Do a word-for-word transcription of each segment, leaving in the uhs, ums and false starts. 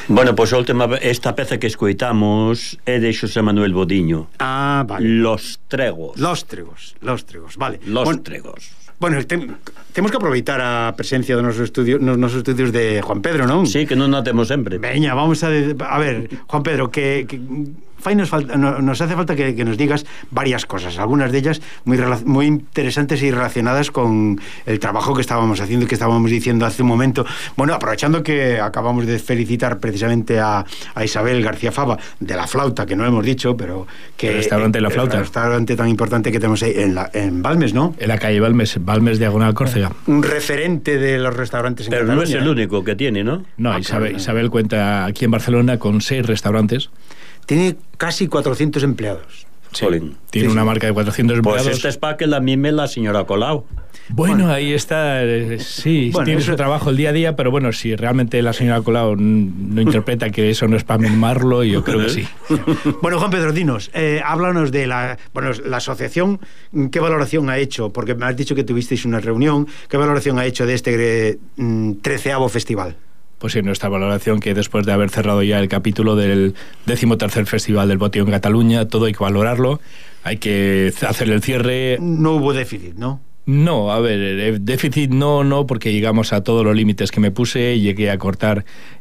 Bueno, pois pues, a última esta peza que escoitamos é de Xosé Manuel Bodiño. Ah, vale. Los Tregos. Los Tregos, Los Tregos, vale. Los bueno, Tregos. Bueno, te, temos que aproveitar a presencia dos nosos estudios, nos nosos estudios de Juan Pedro, non? Sí, que non a temos sempre. Veña, vamos a a ver, Juan Pedro, que, que fai nos falta, no, nos hace falta que, que nos digas varias cosas, algunas de ellas muy muy interesantes y relacionadas con el trabajo que estábamos haciendo y que estábamos diciendo hace un momento. Bueno, aprovechando que acabamos de felicitar precisamente a, a Isabel García Fava de La Flauta, que no hemos dicho, pero que el restaurante La Flauta, el restaurante tan importante que tenemos ahí en, la, en Balmes, ¿no? En la calle Balmes, Balmes Diagonal Córcega. Un referente de los restaurantes en Pero Cataluña. no es el único que tiene, ¿no? No, Ah, Isabel, claro. Isabel cuenta aquí en Barcelona con seis restaurantes. Tiene casi cuatrocientos empleados. Sí, Jolín. tiene Sí, una sí. marca de cuatrocientos Pues empleados. esta es para que la mime la señora Colau. Bueno, Bueno. ahí está, eh, sí, Bueno, tiene eso- su trabajo el día a día, pero bueno, si realmente la señora Colau no interpreta que eso no es para mimarlo, yo creo que sí. Bueno, Juan Pedro, dinos, eh, háblanos de la, bueno, la asociación, ¿qué valoración ha hecho? Porque me has dicho que tuvisteis una reunión, ¿qué valoración ha hecho de este mm, treceavo festival? Pues sí, nuestra valoración que después de haber cerrado ya el capítulo del decimotercer Festival del Botillo en Cataluña, todo hay que valorarlo, hay que hacer el cierre. No hubo déficit, ¿no? No, a ver, eh, déficit no, no, porque llegamos a todos los límites que me puse, llegué a cortar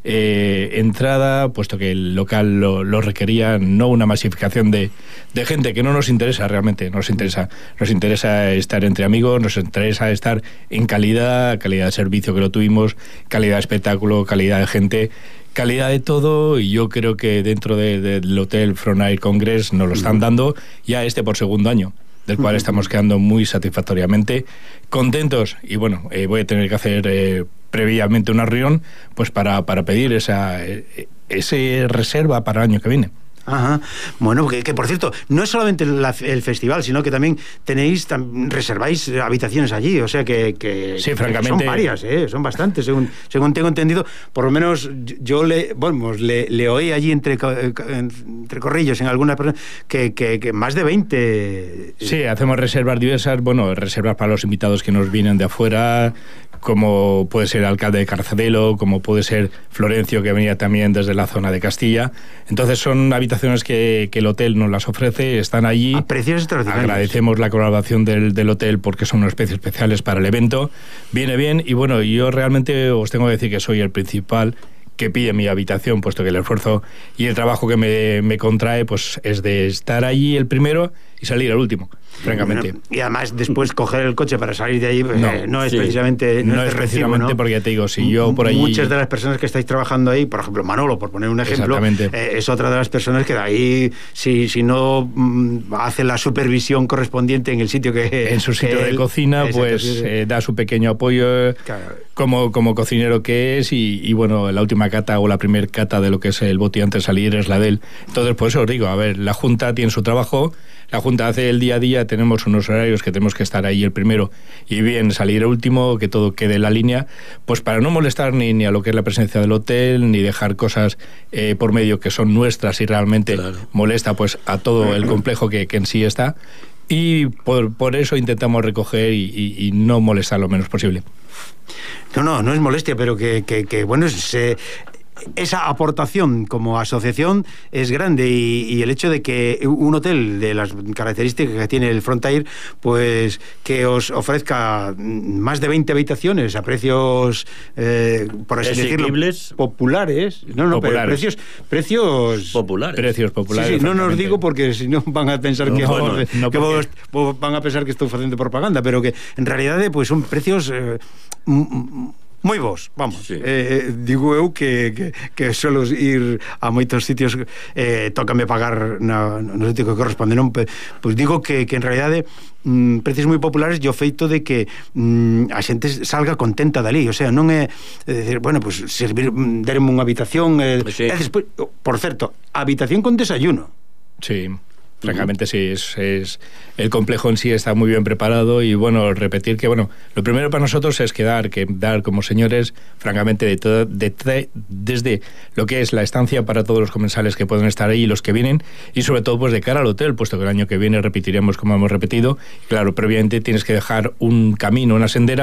eh, entrada, puesto que el local lo, lo requería, no una masificación de, de gente que no nos interesa realmente, nos interesa, nos interesa estar entre amigos, nos interesa estar en calidad, calidad de servicio que lo tuvimos, calidad de espectáculo, calidad de gente, calidad de todo, y yo creo que dentro de, de, del Hotel Fronair Congress nos lo están dando ya este por segundo año, del cual estamos quedando muy satisfactoriamente contentos, y bueno, eh, voy a tener que hacer eh, previamente una reunión pues para, para pedir esa, eh, ese reserva para el año que viene. Ajá. Bueno, que, que por cierto, no es solamente la, el festival, sino que también tenéis, tam, reserváis habitaciones allí, o sea que, que, sí, que francamente, son varias, ¿eh? Son bastantes, según, según tengo entendido. Por lo menos yo le, bueno, le, le oí allí entre, entre corrillos en alguna persona que, que, que más de veinte. Sí, hacemos reservas diversas, bueno, reservas para los invitados que nos vienen de afuera, como puede ser el alcalde de Carcedelo, como puede ser Florencio, que venía también desde la zona de Castilla. Entonces son habitaciones que, que el hotel nos las ofrece, están allí. A precios extraordinarios. Agradecemos la colaboración del, del hotel porque son unos precios especiales para el evento. Viene bien, y bueno, yo realmente os tengo que decir que soy el principal que pide mi habitación, puesto que el esfuerzo y el trabajo que me, me contrae pues es de estar allí el primero y salir el último, francamente. Bueno, y además después coger el coche para salir de ahí pues, no, eh, no es sí. precisamente no, no es es de precisamente recibo, ¿no? porque ya te digo, si yo por allí... Muchas de las personas que estáis trabajando ahí, por ejemplo Manolo, por poner un ejemplo, eh, es otra de las personas que de ahí, si, si no mm, hace la supervisión correspondiente en el sitio que... En su sitio que de él, cocina, exacto, pues sí, sí. Eh, da su pequeño apoyo, Claro. como, como cocinero que es, y, y bueno, la última cata o la primer cata de lo que es el botillo antes de salir es la de él. Entonces, por eso os digo, a ver, la Junta tiene su trabajo, la Junta hace el día a día, tenemos unos horarios que tenemos que estar ahí el primero y bien salir el último, que todo quede en la línea, pues para no molestar ni, ni a lo que es la presencia del hotel, ni dejar cosas eh, por medio que son nuestras y realmente Claro. molesta pues a todo el complejo que, que en sí está, y por, por eso intentamos recoger y, y, y no molestar lo menos posible. No, no, no es molestia, pero que, que, que bueno, se... esa aportación como asociación es grande, y, y el hecho de que un hotel de las características que tiene el Frontier, pues que os ofrezca más de veinte habitaciones a precios, eh, por así decirlo, populares, no, no, populares. pero precios, precios populares. Precios populares. Sí, sí, no nos digo porque si no van a pensar No, que, bueno, vos, no que porque... vos, van a pensar que estoy haciendo propaganda, pero que en realidad pues son precios eh, moi bons, vamos. Sí. Eh, digo eu que, que, que suelo ir a moitos sitios, eh, tócame pagar na, no sitio que corresponde, non? Pois pues digo que, que en realidade mm, precios moi populares e o feito de que mm, a xente salga contenta dali, o sea, non é, é decir, bueno, pues servir, derme unha habitación, eh, sí. E despois, por certo, habitación con desayuno. Sí. Francamente sí, es, es el complejo en sí está muy bien preparado, y bueno, repetir que bueno, lo primero para nosotros es quedar, que dar como señores, francamente, de todo, de, de, desde lo que es la estancia para todos los comensales que pueden estar ahí y los que vienen, y sobre todo pues de cara al hotel, puesto que el año que viene repetiremos como hemos repetido, y claro, previamente tienes que dejar un camino, una sendera,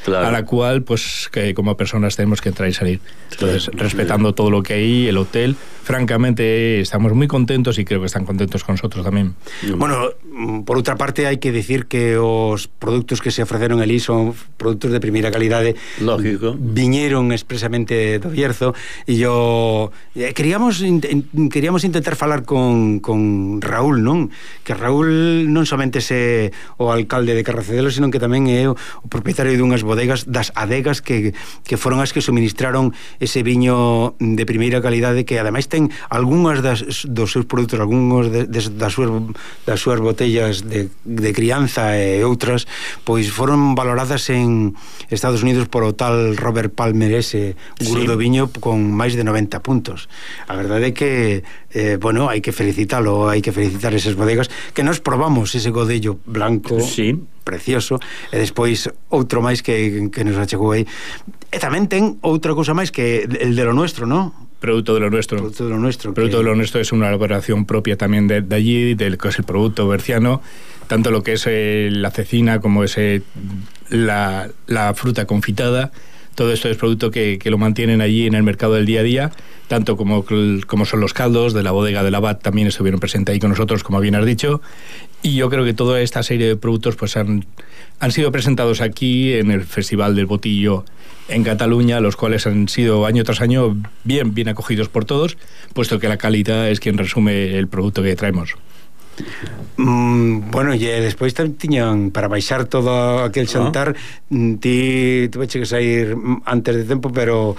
claro. a la cual, pues, que como personas tenemos que entrar y salir. Entonces, sí, respetando sí. todo lo que hay, el hotel, francamente, estamos muy contentos y creo que están contentos con nosotros también. Bueno, por outra parte, hai que decir que os produtos que se ofreceron ali son produtos de primeira calidade. Lógico. Viñeron expresamente do Bierzo e yo eh, queríamos in, queríamos intentar falar con, con Raúl, non? Que Raúl non somente se o alcalde de Carracedelo, sino que tamén é o, o propietario dunhas bodegas das adegas que, que foron as que suministraron ese viño de primeira calidade, que ademais ten algunhas das, dos seus produtos, algúns de, de, das, súas, das súas botellas de, de crianza e outras, pois foron valoradas en Estados Unidos por o tal Robert Palmer, ese gurú sí. do viño, con máis de noventa puntos. A verdade é que eh, bueno, hai que felicitalo, hai que felicitar esas bodegas, que nos probamos ese godello blanco sí. precioso, e despois outro máis que, que nos achegou aí. E tamén ten outra cousa máis, que el de lo nuestro, ¿no? Producto de lo nuestro. Producto de lo nuestro. Producto que... de lo nuestro es una elaboración propia también de, de allí, del que es el producto berciano, tanto lo que es eh, la cecina como es eh, la, la fruta confitada. Todo esto es producto que, que lo mantienen allí en el mercado del día a día, tanto como, como son los caldos de la bodega del Abad, también estuvieron presentes ahí con nosotros, como bien has dicho. Y yo creo que toda esta serie de productos pues han, han sido presentados aquí en el Festival del Botillo en Cataluña, los cuales han sido año tras año bien, bien acogidos por todos, puesto que la calidad es quien resume el producto que traemos. Mm, bueno, e despois tiñan para baixar todo aquel xantar, ah. ti tuve que sair antes de tempo, pero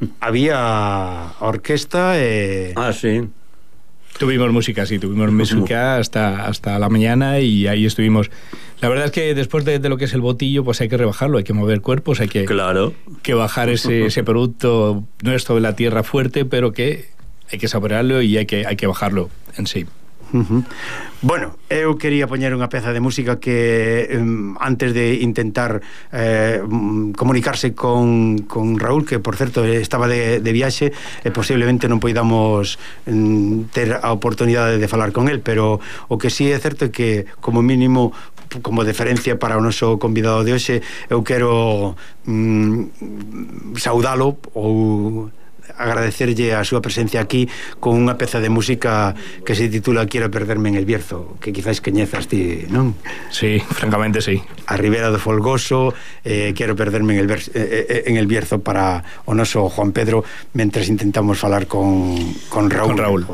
había orquesta e... Ah, sí. Tuvimos música, sí, tuvimos música hasta, hasta la mañana y ahí estuvimos. La verdad es que después de, de lo que es el botillo, pues hay que rebajarlo, hay que mover cuerpos, hay que, claro. que bajar ese, ese producto nuestro de la tierra fuerte, pero que hay que saborearlo y hay que, hay que bajarlo en sí. Uh-huh. Bueno, eu quería poñer unha peza de música que um, antes de intentar eh, comunicarse con, con Raúl, que por certo estaba de, de viaxe e eh, posiblemente non poidamos um, ter a oportunidade de falar con el, pero o que sí é certo é que como mínimo, como deferencia para o noso convidado de hoxe, eu quero um, saudalo ou agradecerlle a súa presencia aquí con unha peza de música que se titula Quiero perderme en el Bierzo, que quizás queñezas ti, non? Sí, francamente sí. A Ribera do Folgoso, eh, Quiero perderme en el, Bierzo, eh, en el Bierzo para o noso Juan Pedro, mentres intentamos falar con, con Raúl. Con Raúl.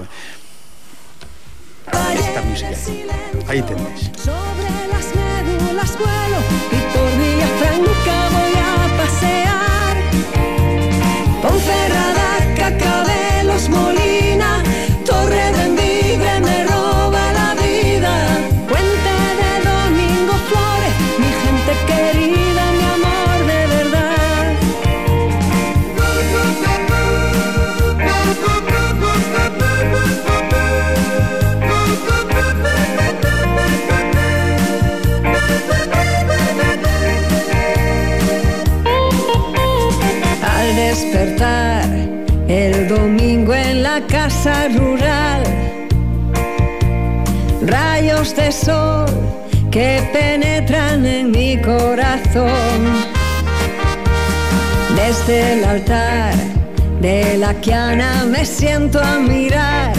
Esta música, aí tendes. Sobre las médulas vuelo y por Villafranca voy a pasear. Ponferrada, Cacabelos, Molina, Torre de Envibre me roba la vida. Puente de Domingo Flores, mi gente querida, mi amor de verdad. Al despertar el domingo en la casa rural, rayos de sol que penetran en mi corazón. Desde el altar de la Quiana me siento a mirar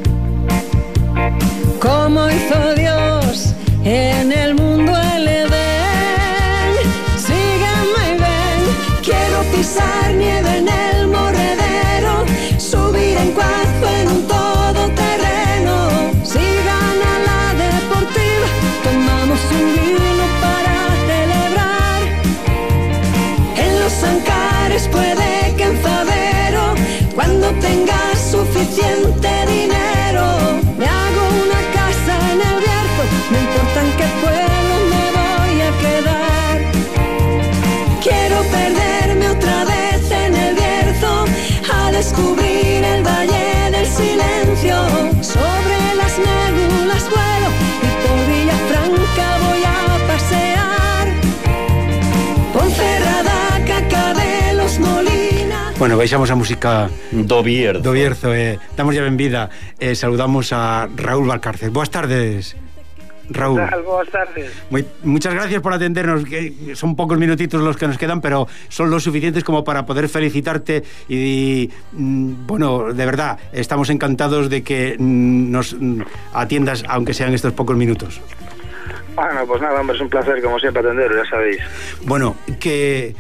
cómo hizo Dios en el mundo el Edén. Sígueme y ven, quiero pisar nieve en el morredero, subir en cuajo en un todoterreno. Si gana la Deportiva, tomamos un vino para celebrar. En los Ancares puede que en Favero, cuando tenga suficiente dinero, me hago una casa en el Bierzo, no importa en qué pueblo me voy a quedar. Quiero perderme otra vez en el Bierzo, a descubrir el Valle del Silencio. Sobre las médulas vuelo y por Villafranca voy a pasear. Ponferrada, Cacabelos, Molina. Bueno, baixamos a música do Bierzo. Do Bierzo, eh, damos ya benvida, eh, saludamos a Raúl Valcárcel. Boas tardes. Raúl. Buenas tardes. Muy, muchas gracias por atendernos, que son pocos minutitos los que nos quedan, pero son los suficientes como para poder felicitarte y, mm, bueno, de verdad, estamos encantados de que mm, nos mm, atiendas, aunque sean estos pocos minutos. Bueno, pues nada, hombre, es un placer, como siempre, atenderos, ya sabéis. Bueno, que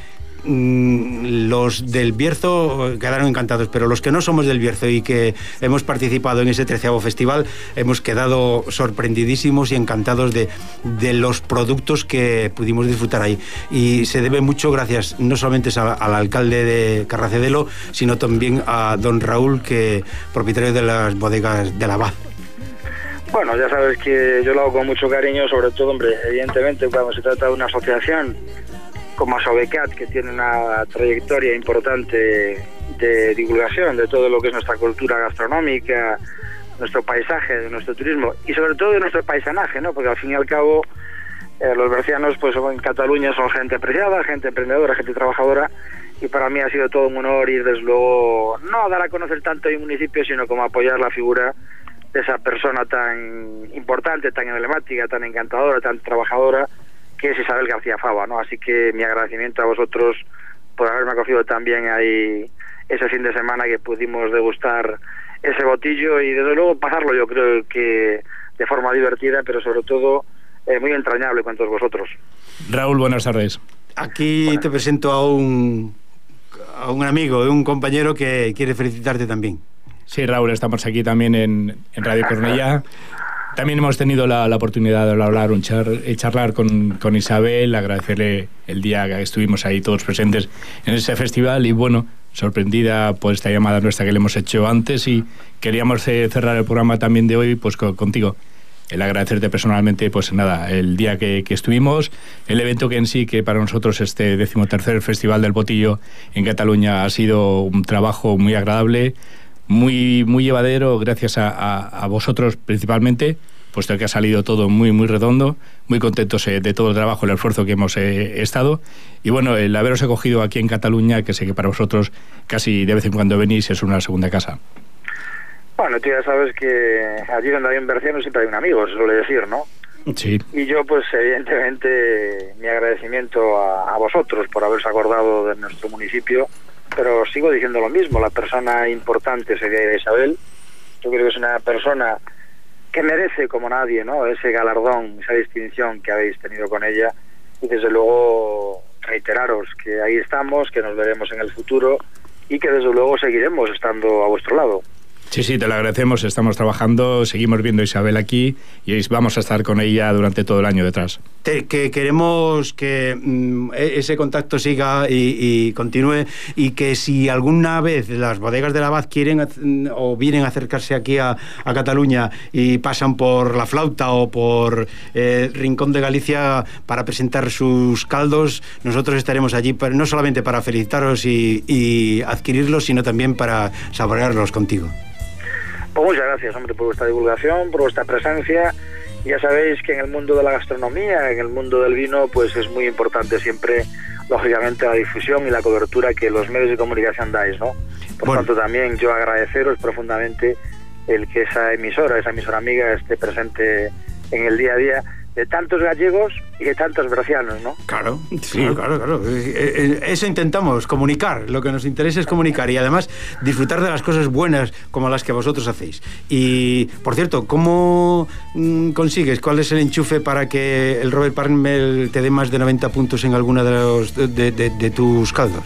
mm, los del Bierzo quedaron encantados, pero los que no somos del Bierzo y que hemos participado en ese treceavo festival, hemos quedado sorprendidísimos y encantados de, de los productos que pudimos disfrutar ahí. Y se debe mucho, gracias no solamente a, al alcalde de Carracedelo, sino también a don Raúl, que propietario de las bodegas de la Abad. Bueno, ya sabes que yo lo hago con mucho cariño, sobre todo, hombre, evidentemente cuando se trata de una asociación como Sobecat, que tiene una trayectoria importante de divulgación de todo lo que es nuestra cultura gastronómica, nuestro paisaje, nuestro turismo y sobre todo de nuestro paisanaje, ¿no? Porque al fin y al cabo eh, los bercianos, pues en Cataluña son gente apreciada, gente emprendedora, gente trabajadora, y para mí ha sido todo un honor ir, desde luego, no a dar a conocer tanto el municipio, sino como apoyar la figura de esa persona tan importante, tan emblemática, tan encantadora, tan trabajadora, que es Isabel García Fava, ¿no? Así que mi agradecimiento a vosotros por haberme acogido también ahí ese fin de semana que pudimos degustar ese botillo y desde luego pasarlo, yo creo que de forma divertida, pero sobre todo eh, muy entrañable con todos vosotros. Raúl, buenas tardes. Aquí Buenas. Te presento a un, a un amigo, un compañero que quiere felicitarte también. Sí, Raúl, estamos aquí también en, en Radio Cornellá. También hemos tenido la, la oportunidad de hablar, un char, charlar con, con Isabel, agradecerle el día que estuvimos ahí todos presentes en ese festival y bueno, sorprendida por esta llamada nuestra que le hemos hecho antes y queríamos eh, cerrar el programa también de hoy pues con, contigo. El agradecerte personalmente, pues nada, el día que, que estuvimos, el evento que en sí, que para nosotros este decimotercer Festival del Botillo en Cataluña ha sido un trabajo muy agradable, muy muy llevadero, gracias a, a, a vosotros principalmente, puesto que ha salido todo muy muy redondo, muy contentos eh, de todo el trabajo, el esfuerzo que hemos eh, estado, y bueno, el haberos acogido aquí en Cataluña, que sé que para vosotros casi de vez en cuando venís, es una segunda casa. Bueno, tú ya sabes que allí donde hay un berciano siempre hay un amigo, se suele decir, ¿no? Sí. Y yo, pues evidentemente, mi agradecimiento a, a vosotros por haberse acordado de nuestro municipio, pero sigo diciendo lo mismo, la persona importante sería Isabel. Yo creo que es una persona que merece como nadie, ¿no?, ese galardón, esa distinción que habéis tenido con ella, y desde luego reiteraros que ahí estamos, que nos veremos en el futuro y que desde luego seguiremos estando a vuestro lado. Sí, sí, te lo agradecemos, estamos trabajando, seguimos viendo a Isabel aquí y vamos a estar con ella durante todo el año detrás. Te, que queremos que mm, ese contacto siga y, y continúe, y que si alguna vez las bodegas de la Abad quieren o vienen a acercarse aquí a, a Cataluña y pasan por La Flauta o por eh, Rincón de Galicia para presentar sus caldos, nosotros estaremos allí para, no solamente para felicitaros y, y adquirirlos, sino también para saborearlos contigo. Pues muchas gracias, hombre, por vuestra divulgación, por vuestra presencia. Ya sabéis que en el mundo de la gastronomía, en el mundo del vino, pues es muy importante siempre, lógicamente, la difusión y la cobertura que los medios de comunicación dais, ¿no? Por bueno. tanto, también yo agradeceros profundamente el que esa emisora, esa emisora amiga, esté presente en el día a día de tantos gallegos y de tantos bercianos, ¿no? Claro, sí, claro, claro, claro. Eso intentamos, comunicar. Lo que nos interesa es comunicar y además disfrutar de las cosas buenas como las que vosotros hacéis. Y, por cierto, ¿cómo mmm, consigues? ¿Cuál es el enchufe para que el Robert Parmel te dé más de noventa puntos en alguna de, los, de, de, de tus caldos?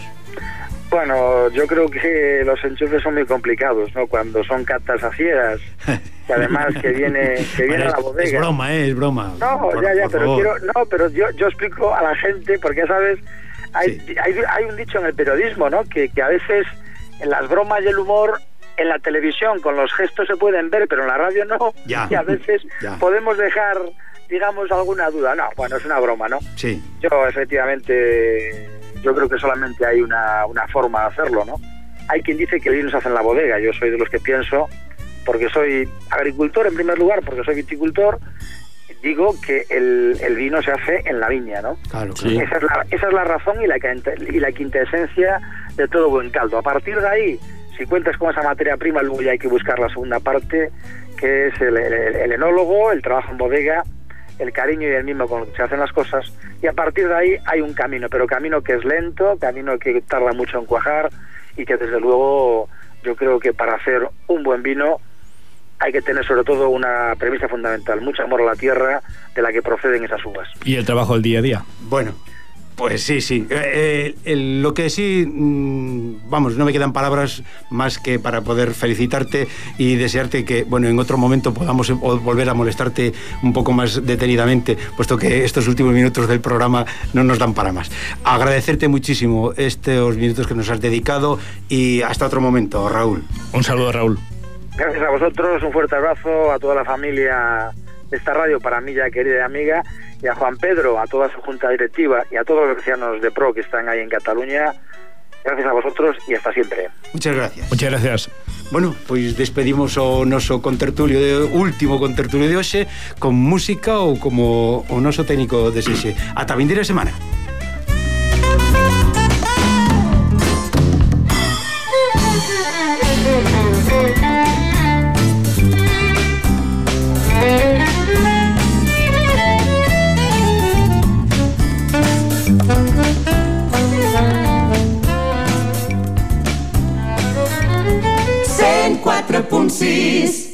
Bueno, yo creo que los enchufes son muy complicados, ¿no? Cuando son catas a ciegas, que además que viene que viene bueno, a la bodega. Es broma, ¿eh? Es broma. No, por, ya, ya, pero quiero, no, pero yo, yo explico a la gente, porque ya sabes, hay, sí. hay, hay un dicho en el periodismo, ¿no? Que, que a veces en las bromas y el humor en la televisión con los gestos se pueden ver, pero en la radio no. Ya. Y a veces ya. podemos dejar, digamos, alguna duda. No, bueno, es una broma, ¿no? Sí. Yo, efectivamente, yo creo que solamente hay una, una forma de hacerlo, ¿no? Hay quien dice que el vino se hace en la bodega. Yo soy de los que pienso, porque soy agricultor en primer lugar, porque soy viticultor, digo que el, el vino se hace en la viña, ¿no? Claro, sí. esa, es la, esa es la razón y la, y la quintesencia de todo buen caldo. A partir de ahí, si cuentas con esa materia prima, luego ya hay que buscar la segunda parte, que es el, el, el enólogo, el trabajo en bodega, el cariño y el mimo con el que se hacen las cosas, y a partir de ahí hay un camino, pero camino que es lento, camino que tarda mucho en cuajar, y que desde luego yo creo que para hacer un buen vino hay que tener sobre todo una premisa fundamental, mucho amor a la tierra de la que proceden esas uvas. Y el trabajo del día a día. Bueno, pues sí, sí. Eh, el, lo que sí, mmm, vamos, no me quedan palabras más que para poder felicitarte y desearte que, bueno, en otro momento podamos volver a molestarte un poco más detenidamente, puesto que estos últimos minutos del programa no nos dan para más. Agradecerte muchísimo estos minutos que nos has dedicado y hasta otro momento, Raúl. Un saludo, Raúl. Gracias a vosotros, un fuerte abrazo a toda la familia de esta radio, para mí ya querida y amiga, y a Juan Pedro, a toda su junta directiva y a todos los vecinos de Pro que están ahí en Cataluña. Gracias a vosotros y hasta siempre. Muchas gracias. Muchas gracias. Bueno, pois despedimos o noso contertulio de, último contertulio de hoxe con música ou como o noso técnico desexe. Ata a vindeira semana. quatre punt sis